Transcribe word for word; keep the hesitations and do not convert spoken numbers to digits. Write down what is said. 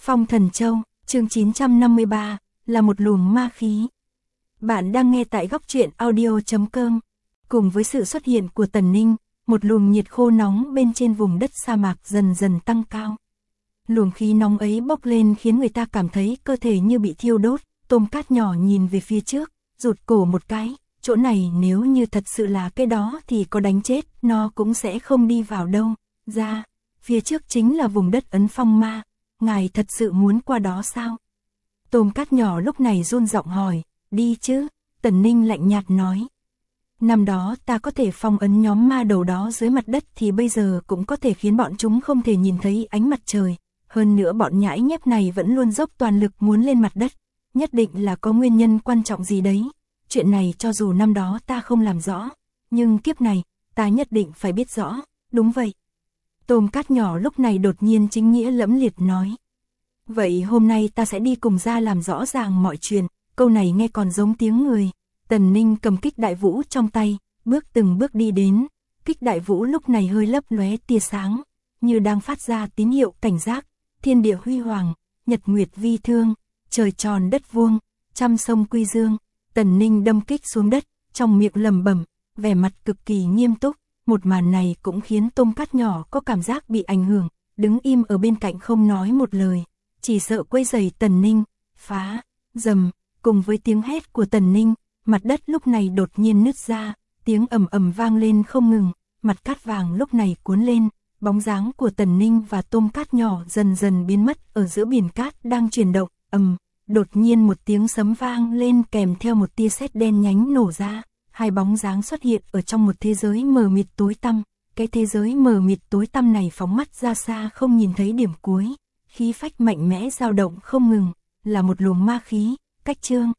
Phong Thần Châu, chương chín trăm năm mươi ba, là một luồng ma khí. Bạn đang nghe tại góc truyện audio chấm com. Cùng với sự xuất hiện của Tần Ninh, một luồng nhiệt khô nóng bên trên vùng đất sa mạc dần dần tăng cao. Luồng khí nóng ấy bốc lên khiến người ta cảm thấy cơ thể như bị thiêu đốt. Tôm Cát nhỏ nhìn về phía trước, rụt cổ một cái, chỗ này nếu như thật sự là cái đó thì có đánh chết, nó cũng sẽ không đi vào đâu. Ra, phía trước chính là vùng đất Ấn Phong Ma, ngài thật sự muốn qua đó sao? Tôm Cát nhỏ lúc này run giọng hỏi, đi chứ? Tần Ninh lạnh nhạt nói. Năm đó ta có thể phong ấn nhóm ma đầu đó dưới mặt đất thì bây giờ cũng có thể khiến bọn chúng không thể nhìn thấy ánh mặt trời. Hơn nữa bọn nhãi nhép này vẫn luôn dốc toàn lực muốn lên mặt đất. Nhất định là có nguyên nhân quan trọng gì đấy. Chuyện này cho dù năm đó ta không làm rõ, nhưng kiếp này, ta nhất định phải biết rõ. Đúng vậy. Tôm Cát nhỏ lúc này đột nhiên chính nghĩa lẫm liệt nói. Vậy hôm nay ta sẽ đi cùng ra làm rõ ràng mọi chuyện. Câu này nghe còn giống tiếng người. Tần Ninh cầm kích đại vũ trong tay, bước từng bước đi đến. Kích đại vũ lúc này hơi lấp lóe tia sáng, như đang phát ra tín hiệu cảnh giác. Thiên địa huy hoàng, nhật nguyệt vi thương, trời tròn đất vuông, trăm sông quy dương. Tần Ninh đâm kích xuống đất, trong miệng lẩm bẩm, vẻ mặt cực kỳ nghiêm túc. Một màn này cũng khiến Tôm Cát nhỏ có cảm giác bị ảnh hưởng, đứng im ở bên cạnh không nói một lời, chỉ sợ quấy rầy Tần Ninh. Phá, rầm, cùng với tiếng hét của Tần Ninh, mặt đất lúc này đột nhiên nứt ra, tiếng ầm ầm vang lên không ngừng, mặt cát vàng lúc này cuốn lên, bóng dáng của Tần Ninh và Tôm Cát nhỏ dần dần biến mất ở giữa biển cát đang chuyển động. Ầm, đột nhiên một tiếng sấm vang lên kèm theo một tia sét đen nhánh nổ ra, hai bóng dáng xuất hiện ở trong một thế giới mờ mịt tối tăm. Cái thế giới mờ mịt tối tăm này phóng mắt ra xa không nhìn thấy điểm cuối, khí phách mạnh mẽ dao động không ngừng, là một luồng ma khí. Cách chương